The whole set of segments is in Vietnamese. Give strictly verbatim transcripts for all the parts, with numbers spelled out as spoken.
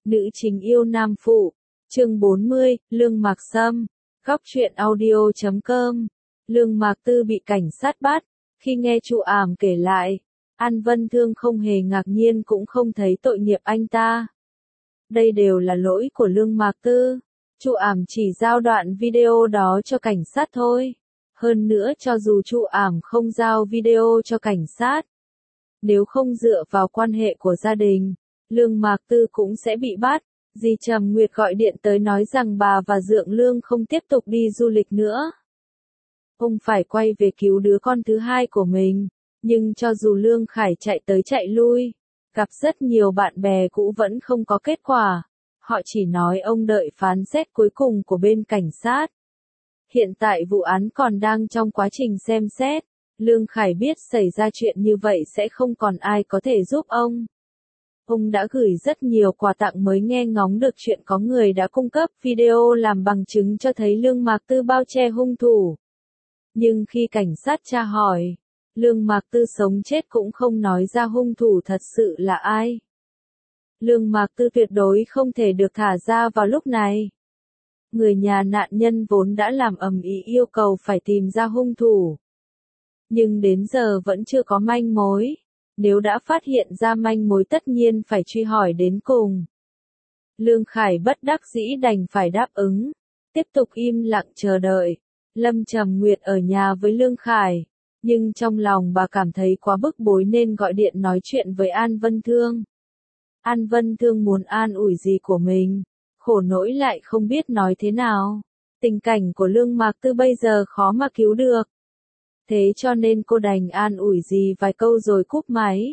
Nữ chính yêu nam phụ. Chương bốn mươi, Lương Mạc Sâm. Góc truyện audio chấm com. Lương Mạc Tư bị cảnh sát bắt. Khi nghe Chu Ảm kể lại, An Vân Thương không hề ngạc nhiên cũng không thấy tội nghiệp anh ta. Đây đều là lỗi của Lương Mạc Tư. Chu Ảm chỉ giao đoạn video đó cho cảnh sát thôi. Hơn nữa cho dù Chu Ảm không giao video cho cảnh sát, nếu không dựa vào quan hệ của gia đình, Lương Mạc Tư cũng sẽ bị bắt. Dì Trầm Nguyệt gọi điện tới nói rằng bà và Dượng Lương không tiếp tục đi du lịch nữa. Ông phải quay về cứu đứa con thứ hai của mình. Nhưng cho dù Lương Khải chạy tới chạy lui, gặp rất nhiều bạn bè cũ vẫn không có kết quả. Họ chỉ nói ông đợi phán xét cuối cùng của bên cảnh sát. Hiện tại vụ án còn đang trong quá trình xem xét. Lương Khải biết xảy ra chuyện như vậy sẽ không còn ai có thể giúp ông. Ông đã gửi rất nhiều quà tặng mới nghe ngóng được chuyện có người đã cung cấp video làm bằng chứng cho thấy Lương Mạc Tư bao che hung thủ. Nhưng khi cảnh sát tra hỏi, Lương Mạc Tư sống chết cũng không nói ra hung thủ thật sự là ai. Lương Mạc Tư tuyệt đối không thể được thả ra vào lúc này. Người nhà nạn nhân vốn đã làm ầm ĩ yêu cầu phải tìm ra hung thủ. Nhưng đến giờ vẫn chưa có manh mối. Nếu đã phát hiện ra manh mối tất nhiên phải truy hỏi đến cùng. Lương Khải bất đắc dĩ đành phải đáp ứng. Tiếp tục im lặng chờ đợi. Lâm Trầm Nguyệt ở nhà với Lương Khải. Nhưng trong lòng bà cảm thấy quá bức bối nên gọi điện nói chuyện với An Vân Thương. An Vân Thương muốn an ủi gì của mình. Khổ nỗi lại không biết nói thế nào. Tình cảnh của Lương Mạc Tư bây giờ khó mà cứu được. Thế cho nên cô đành an ủi gì vài câu rồi cúp máy.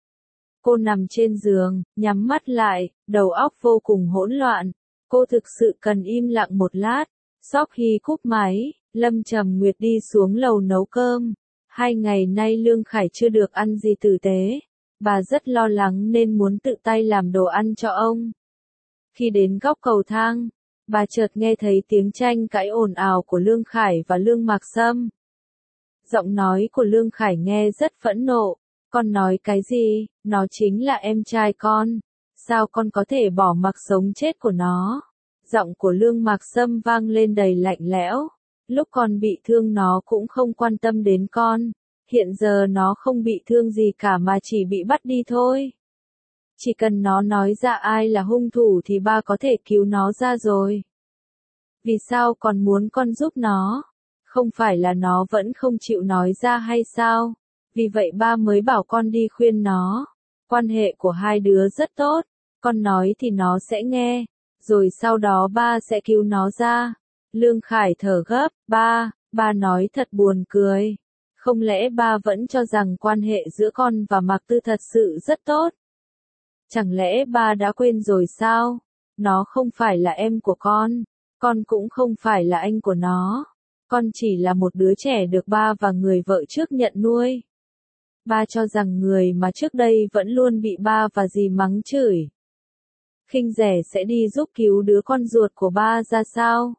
Cô nằm trên giường, nhắm mắt lại, đầu óc vô cùng hỗn loạn. Cô thực sự cần im lặng một lát. Sau khi cúp máy, Lâm Trầm Nguyệt đi xuống lầu nấu cơm. Hai ngày nay Lương Khải chưa được ăn gì tử tế. Bà rất lo lắng nên muốn tự tay làm đồ ăn cho ông. Khi đến góc cầu thang, bà chợt nghe thấy tiếng tranh cãi ồn ào của Lương Khải và Lương Mạc Sâm. Giọng nói của Lương Khải nghe rất phẫn nộ. Con nói cái gì? Nó chính là em trai con. Sao con có thể bỏ mặc sống chết của nó? Giọng của Lương Mạc Sâm vang lên đầy lạnh lẽo. Lúc con bị thương nó cũng không quan tâm đến con. Hiện giờ nó không bị thương gì cả mà chỉ bị bắt đi thôi. Chỉ cần nó nói ra ai là hung thủ thì ba có thể cứu nó ra rồi. Vì sao còn muốn con giúp nó? Không phải là nó vẫn không chịu nói ra hay sao? Vì vậy ba mới bảo con đi khuyên nó. Quan hệ của hai đứa rất tốt. Con nói thì nó sẽ nghe. Rồi sau đó ba sẽ cứu nó ra. Lương Khải thở gấp. Ba, ba nói thật buồn cười. Không lẽ ba vẫn cho rằng quan hệ giữa con và Mạc Tư thật sự rất tốt? Chẳng lẽ ba đã quên rồi sao? Nó không phải là em của con. Con cũng không phải là anh của nó. Con chỉ là một đứa trẻ được ba và người vợ trước nhận nuôi. Ba cho rằng người mà trước đây vẫn luôn bị ba và dì mắng chửi, khinh rẻ sẽ đi giúp cứu đứa con ruột của ba ra sao?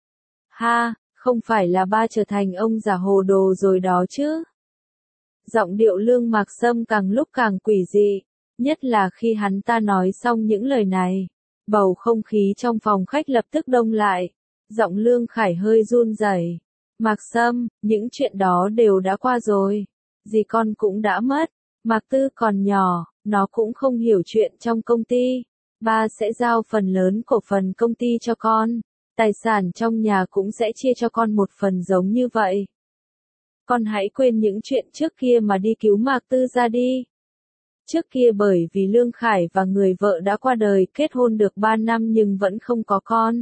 Ha, không phải là ba trở thành ông già hồ đồ rồi đó chứ? Giọng điệu Lương Mạc Sâm càng lúc càng quỷ dị, nhất là khi hắn ta nói xong những lời này. Bầu không khí trong phòng khách lập tức đông lại. Giọng Lương Khải hơi run rẩy. Mạc Sâm, những chuyện đó đều đã qua rồi. Dì con cũng đã mất. Mạc Tư còn nhỏ, nó cũng không hiểu chuyện trong công ty. Ba sẽ giao phần lớn cổ phần công ty cho con. Tài sản trong nhà cũng sẽ chia cho con một phần giống như vậy. Con hãy quên những chuyện trước kia mà đi cứu Mạc Tư ra đi. Trước kia bởi vì Lương Khải và người vợ đã qua đời kết hôn được ba năm nhưng vẫn không có con.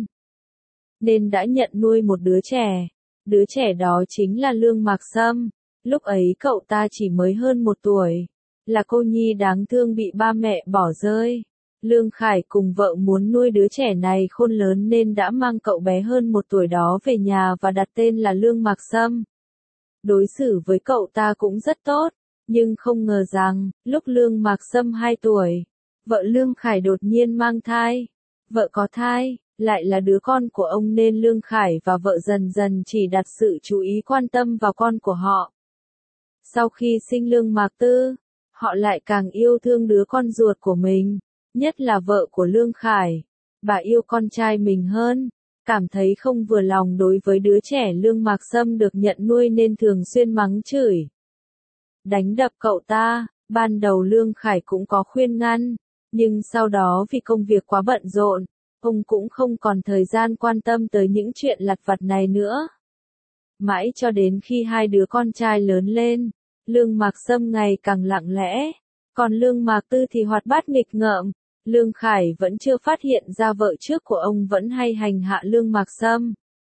Nên đã nhận nuôi một đứa trẻ. Đứa trẻ đó chính là Lương Mạc Sâm. Lúc ấy cậu ta chỉ mới hơn một tuổi. Là cô nhi đáng thương bị ba mẹ bỏ rơi. Lương Khải cùng vợ muốn nuôi đứa trẻ này khôn lớn nên đã mang cậu bé hơn một tuổi đó về nhà và đặt tên là Lương Mạc Sâm. Đối xử với cậu ta cũng rất tốt. Nhưng không ngờ rằng, lúc Lương Mạc Sâm hai tuổi, vợ Lương Khải đột nhiên mang thai. Vợ có thai, lại là đứa con của ông nên Lương Khải và vợ dần dần chỉ đặt sự chú ý quan tâm vào con của họ. Sau khi sinh Lương Mạc Tư, họ lại càng yêu thương đứa con ruột của mình. nhất là vợ của Lương Khải. Bà yêu con trai mình hơn, cảm thấy không vừa lòng đối với đứa trẻ Lương Mạc Sâm được nhận nuôi nên thường xuyên mắng chửi, đánh đập cậu ta. Ban đầu Lương Khải cũng có khuyên ngăn, nhưng sau đó vì công việc quá bận rộn, ông cũng không còn thời gian quan tâm tới những chuyện lặt vặt này nữa. Mãi cho đến khi hai đứa con trai lớn lên, Lương Mạc Sâm ngày càng lặng lẽ, còn Lương Mạc Tư thì hoạt bát nghịch ngợm. Lương Khải vẫn chưa phát hiện ra vợ trước của ông vẫn hay hành hạ Lương Mạc Sâm.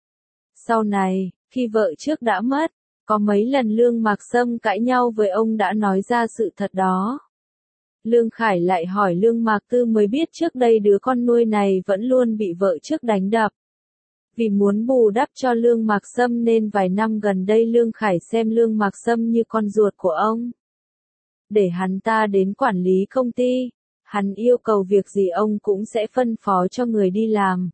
Sau này, khi vợ trước đã mất, có mấy lần Lương Mạc Sâm cãi nhau với ông đã nói ra sự thật đó. Lương Khải lại hỏi Lương Mạc Tư mới biết trước đây đứa con nuôi này vẫn luôn bị vợ trước đánh đập. Vì muốn bù đắp cho Lương Mạc Sâm nên vài năm gần đây Lương Khải xem Lương Mạc Sâm như con ruột của ông. Để hắn ta đến quản lý công ty, hắn yêu cầu việc gì ông cũng sẽ phân phó cho người đi làm.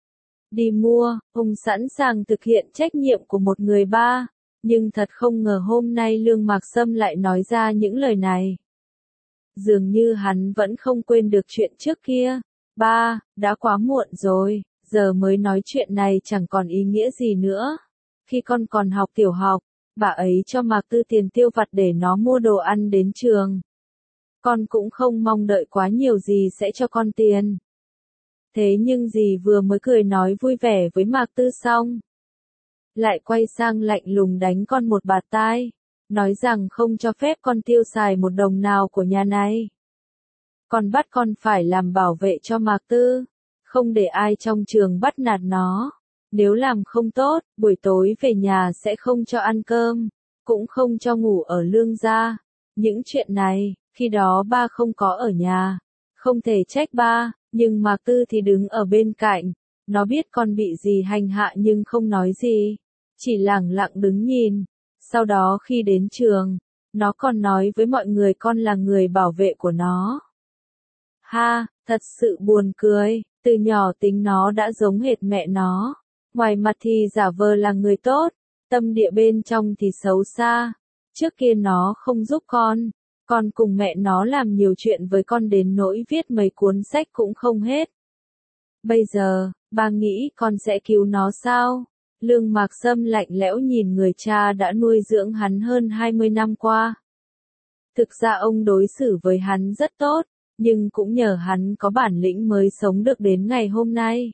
Đi mua, ông sẵn sàng thực hiện trách nhiệm của một người ba, nhưng thật không ngờ hôm nay Lương Mạc Sâm lại nói ra những lời này. Dường như hắn vẫn không quên được chuyện trước kia. Ba, đã quá muộn rồi, giờ mới nói chuyện này chẳng còn ý nghĩa gì nữa. Khi con còn học tiểu học, bà ấy cho Mạc Tư tiền tiêu vặt để nó mua đồ ăn đến trường. Con cũng không mong đợi quá nhiều gì sẽ cho con tiền. Thế nhưng dì vừa mới cười nói vui vẻ với Mạc Tư xong, lại quay sang lạnh lùng đánh con một bạt tai, nói rằng không cho phép con tiêu xài một đồng nào của nhà này. Còn bắt con phải làm bảo vệ cho Mạc Tư, không để ai trong trường bắt nạt nó. Nếu làm không tốt, buổi tối về nhà sẽ không cho ăn cơm, cũng không cho ngủ ở Lương gia. Những chuyện này, khi đó ba không có ở nhà, không thể trách ba, nhưng Mạc Tư thì đứng ở bên cạnh. Nó biết con bị gì hành hạ nhưng không nói gì, chỉ lẳng lặng đứng nhìn. Sau đó khi đến trường, nó còn nói với mọi người con là người bảo vệ của nó. Ha, thật sự buồn cười, từ nhỏ tính nó đã giống hệt mẹ nó. Ngoài mặt thì giả vờ là người tốt, tâm địa bên trong thì xấu xa. Trước kia nó không giúp con, con cùng mẹ nó làm nhiều chuyện với con đến nỗi viết mấy cuốn sách cũng không hết. Bây giờ, ba nghĩ con sẽ cứu nó sao? Lương Mạc Sâm lạnh lẽo nhìn người cha đã nuôi dưỡng hắn hơn hai mươi năm qua. Thực ra ông đối xử với hắn rất tốt, nhưng cũng nhờ hắn có bản lĩnh mới sống được đến ngày hôm nay.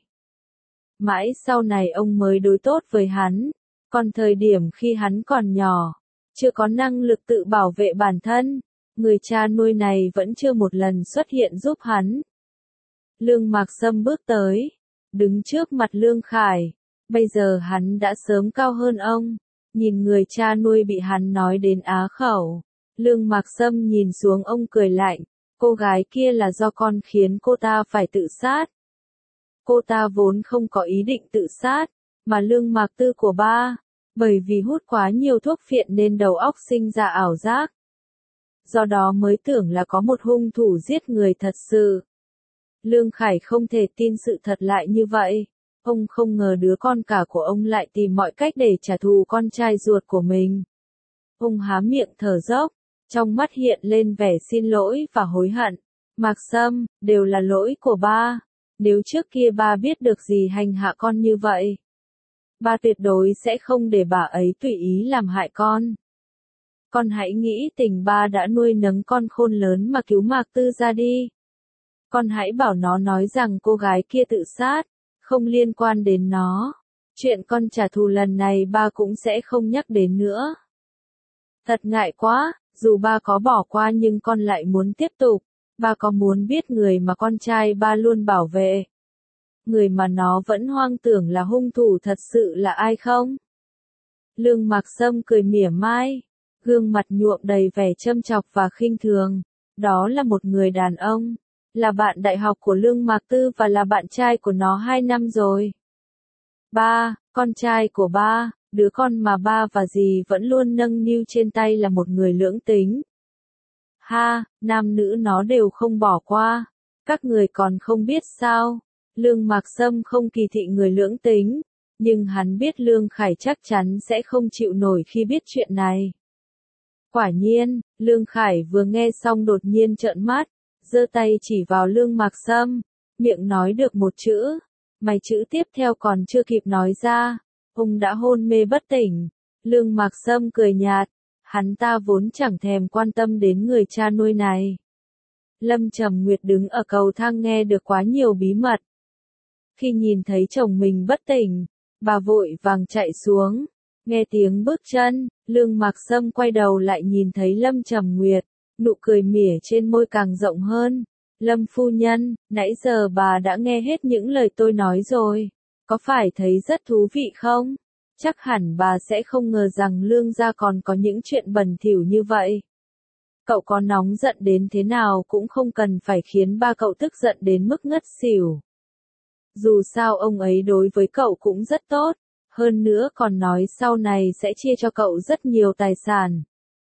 Mãi sau này ông mới đối tốt với hắn, còn thời điểm khi hắn còn nhỏ, chưa có năng lực tự bảo vệ bản thân, người cha nuôi này vẫn chưa một lần xuất hiện giúp hắn. Lương Mạc Sâm bước tới, đứng trước mặt Lương Khải. Bây giờ hắn đã sớm cao hơn ông, nhìn người cha nuôi bị hắn nói đến á khẩu. Lương Mạc Sâm nhìn xuống ông cười lạnh, cô gái kia là do con khiến cô ta phải tự sát. Cô ta vốn không có ý định tự sát, mà Lương Mạc Tư của ba, bởi vì hút quá nhiều thuốc phiện nên đầu óc sinh ra ảo giác. Do đó mới tưởng là có một hung thủ giết người thật sự. Lương Khải không thể tin sự thật lại như vậy. Ông không ngờ đứa con cả của ông lại tìm mọi cách để trả thù con trai ruột của mình. Ông há miệng thở dốc, trong mắt hiện lên vẻ xin lỗi và hối hận. Mạc Sâm, đều là lỗi của ba. Nếu trước kia ba biết được gì hành hạ con như vậy, ba tuyệt đối sẽ không để bà ấy tùy ý làm hại con. Con hãy nghĩ tình ba đã nuôi nấng con khôn lớn mà cứu Mạc Tư ra đi. Con hãy bảo nó nói rằng cô gái kia tự sát, không liên quan đến nó. Chuyện con trả thù lần này ba cũng sẽ không nhắc đến nữa. Thật ngại quá, dù ba có bỏ qua nhưng con lại muốn tiếp tục. Ba có muốn biết người mà con trai ba luôn bảo vệ, người mà nó vẫn hoang tưởng là hung thủ thật sự là ai không? Lương Mạc Sâm cười mỉa mai, gương mặt nhuộm đầy vẻ châm chọc và khinh thường. Đó là một người đàn ông, là bạn đại học của Lương Mạc Tư và là bạn trai của nó hai năm rồi. Ba, con trai của ba, đứa con mà ba và dì vẫn luôn nâng niu trên tay là một người lưỡng tính. Ha, nam nữ nó đều không bỏ qua. Các người còn không biết sao? Lương Mạc Sâm không kỳ thị người lưỡng tính, nhưng hắn biết Lương Khải chắc chắn sẽ không chịu nổi khi biết chuyện này. Quả nhiên, Lương Khải vừa nghe xong đột nhiên trợn mắt, giơ tay chỉ vào Lương Mạc Sâm, miệng nói được một chữ, mấy chữ tiếp theo còn chưa kịp nói ra, ông đã hôn mê bất tỉnh. Lương Mạc Sâm cười nhạt, hắn ta vốn chẳng thèm quan tâm đến người cha nuôi này. Lâm Trầm Nguyệt đứng ở cầu thang nghe được quá nhiều bí mật. Khi nhìn thấy chồng mình bất tỉnh, bà vội vàng chạy xuống, nghe tiếng bước chân, Lương Mạc Sâm quay đầu lại nhìn thấy Lâm Trầm Nguyệt, nụ cười mỉa trên môi càng rộng hơn. Lâm phu nhân, nãy giờ bà đã nghe hết những lời tôi nói rồi, có phải thấy rất thú vị không? Chắc hẳn bà sẽ không ngờ rằng Lương gia còn có những chuyện bẩn thỉu như vậy. Cậu có nóng giận đến thế nào cũng không cần phải khiến ba cậu tức giận đến mức ngất xỉu. Dù sao ông ấy đối với cậu cũng rất tốt, hơn nữa còn nói sau này sẽ chia cho cậu rất nhiều tài sản.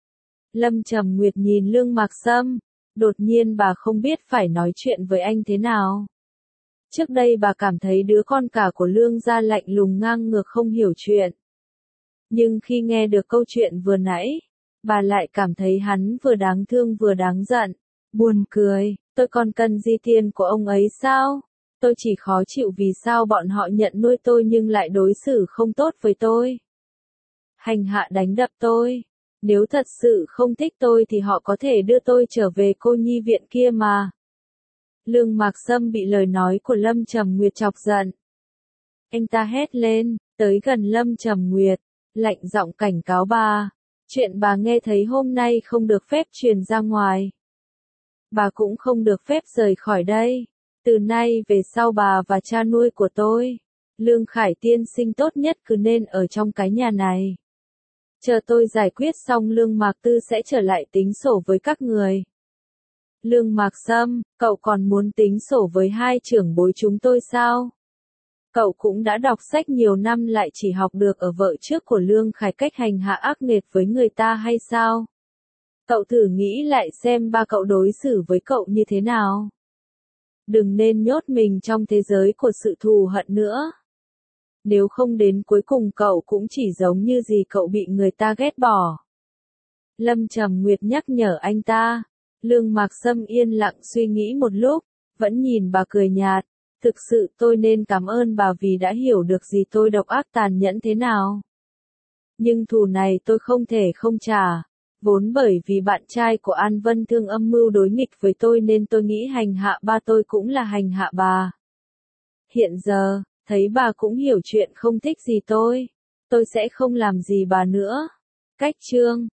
Lâm Trầm Nguyệt nhìn Lương Mạc Sâm, đột nhiên bà không biết phải nói chuyện với anh thế nào. Trước đây bà cảm thấy đứa con cả của Lương gia lạnh lùng ngang ngược không hiểu chuyện. Nhưng khi nghe được câu chuyện vừa nãy, bà lại cảm thấy hắn vừa đáng thương vừa đáng giận. Buồn cười, tôi còn cần gì tiền của ông ấy sao? Tôi chỉ khó chịu vì sao bọn họ nhận nuôi tôi nhưng lại đối xử không tốt với tôi. Hành hạ đánh đập tôi. Nếu thật sự không thích tôi thì họ có thể đưa tôi trở về cô nhi viện kia mà. Lương Mạc Sâm bị lời nói của Lâm Trầm Nguyệt chọc giận. Anh ta hét lên, tới gần Lâm Trầm Nguyệt, lạnh giọng cảnh cáo bà. Chuyện bà nghe thấy hôm nay không được phép truyền ra ngoài. Bà cũng không được phép rời khỏi đây. Từ nay về sau bà và cha nuôi của tôi, Lương Khải tiên sinh tốt nhất cứ nên ở trong cái nhà này. Chờ tôi giải quyết xong Lương Mạc Tư sẽ trở lại tính sổ với các người. Lương Mạc Sâm, cậu còn muốn tính sổ với hai trưởng bối chúng tôi sao? Cậu cũng đã đọc sách nhiều năm lại chỉ học được ở vợ trước của Lương Khải cách hành hạ ác nghiệt với người ta hay sao? Cậu thử nghĩ lại xem ba cậu đối xử với cậu như thế nào. Đừng nên nhốt mình trong thế giới của sự thù hận nữa. Nếu không đến cuối cùng cậu cũng chỉ giống như gì cậu bị người ta ghét bỏ. Lâm Trầm Nguyệt nhắc nhở anh ta. Lương Mạc Sâm yên lặng suy nghĩ một lúc, vẫn nhìn bà cười nhạt. Thực sự tôi nên cảm ơn bà vì đã hiểu được gì tôi độc ác tàn nhẫn thế nào. Nhưng thù này tôi không thể không trả. Vốn bởi vì bạn trai của An Vân Thương âm mưu đối nghịch với tôi nên tôi nghĩ hành hạ ba tôi cũng là hành hạ bà. Hiện giờ, thấy bà cũng hiểu chuyện không thích gì tôi. Tôi sẽ không làm gì bà nữa. Cách chương